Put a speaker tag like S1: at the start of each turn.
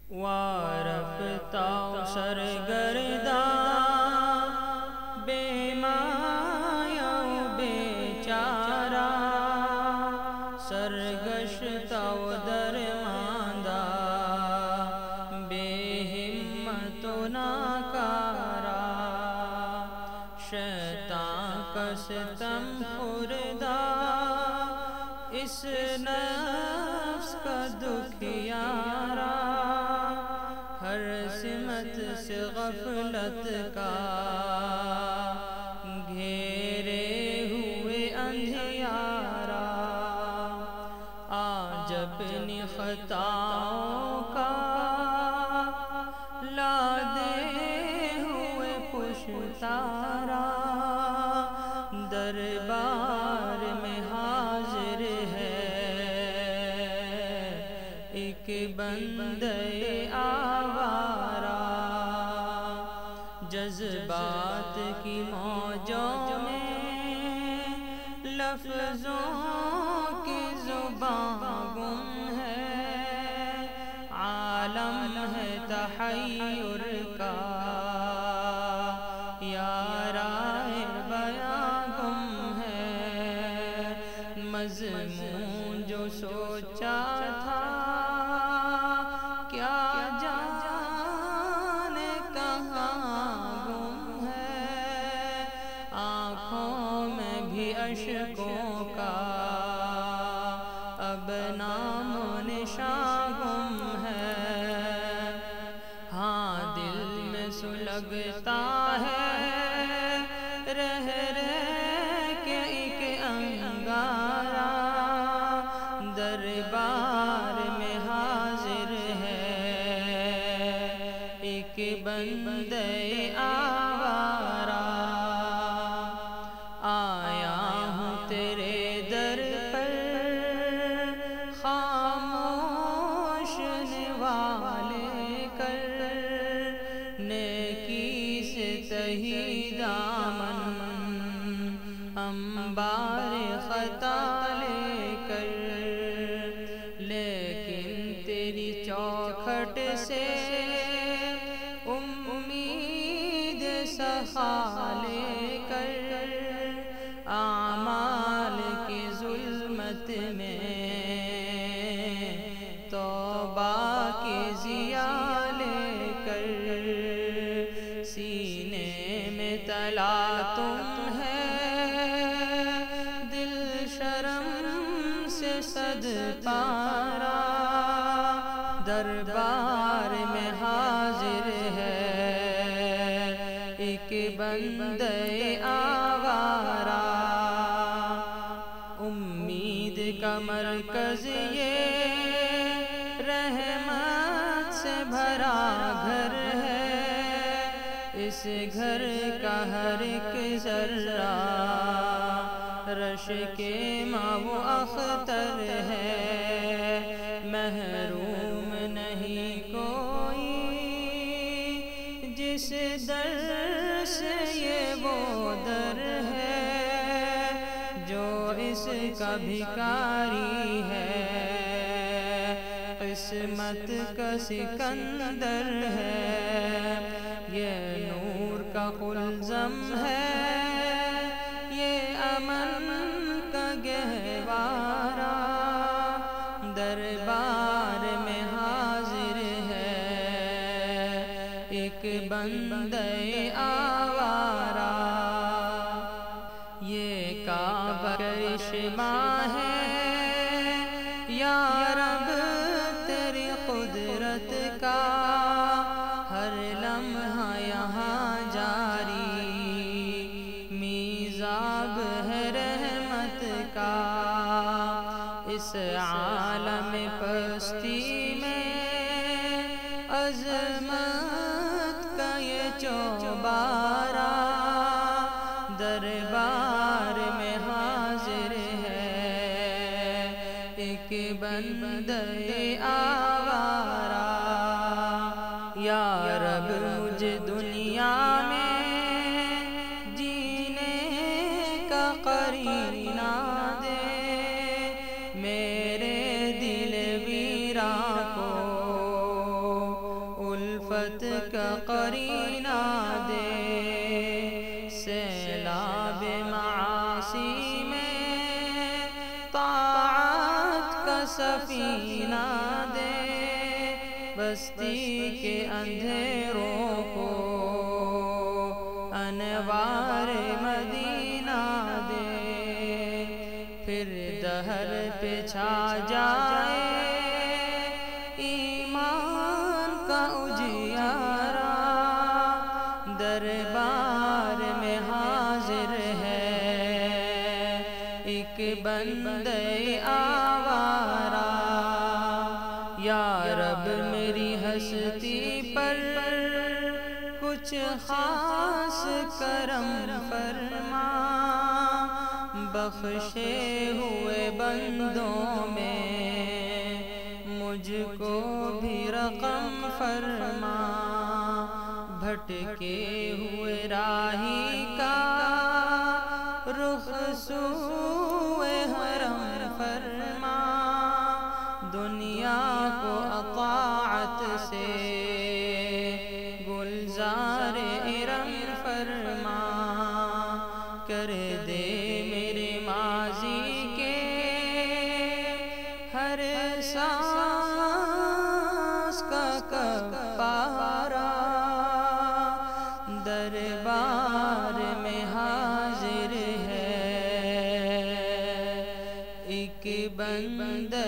S1: وارفتہ سرگرداں بے مایہ و بیچارہ، سرگشتہ و درماندہ بے ہمت و ناکارہ، شیطان کا ستم خوردہ اس نفس کا دکھیارا، ہر سمت سے غفلت کا گھیرے ہوئے اندھیارا، آج اپنی خطاؤں کا لادے ہوئے پشتارا، دربار میں حاضر ہے ایک بندے آوارہ، جذبات کی موجوں میں لفظوں کی زباں گم ہے، عالم ہے تحیر کا یا رائے بیاں گم ہے، مضمون جو سوچا تھا کیا جانے کہاں گم ہے، آنکھوں میں بھی اشکوں کا اب نام و نشاں گم ہے، ہاں دل میں سلگتا ہے رہ کے ایک انگارہ، دربار میں حاضر ہے ایک بندے آوارہ، آیا ہوں تیرے در پر خاموش نوالے کر، نیکی سے تہی دامن انبار خطا لے کر، لیکن تیری چوکھٹ سے امید سخا لے کر، اعمال کی ظلمت میں توبہ کی ضیاء لے کر، سینے میں تلاطم ہے دل شرم سے صد پارا، دربار میں حاضر ہے ایک بندے آوارہ، امید کا مرکز یہ رحمت سے بھرا گھر ہے، اس گھر کا ہر ایک ذرہ رش کے ماں و اختر ہے، محروم نہیں کوئی جس در سے یہ وہ در ہے، جو اس کا بھکاری ہے قسمت کا سکندر ہے، یہ نور کا قلزم ہے یہ امن کا گہوارہ، دربار میں حاضر ہے ایک بندے آوارہ، یہ کعبہ کرشمہ ہے یا رب تیری قدرت کا، ہر لمحہ یہاں جاری میزاب ہے رحمت کا، اس عالم پستی میں عظمت کا یہ چوبارہ، دربار میں حاضر ہے ایک بندے آوارہ، یا رب مجھے دنیا میں جینے کا قرینہ دے، میرے دل ویراں کو توبت کا قرینہ دے، سیلاب معاصی میں طاعت کا سفینہ دے، بستی کے اندھیروں کو انوار مدینہ دے، پھر دہر پہ چھا جائے ایمان کا اجیارہ، دربار میں حاضر ہے ایک بندہ آوارہ، یا رب میری ہستی پر کچھ خاص کرم فرما، بخشے ہوئے بندوں میں مجھ کو بھی رقم فرما، بھٹکے ہوئے راہی کا رخ سوئے حرم فرما، دنیا کو اطاعت سے گلزار ارم فرما، کر دے میرے ماضی کے ہر سانس کا کفارہ، دربار میں حاضر ہے ایک بندہ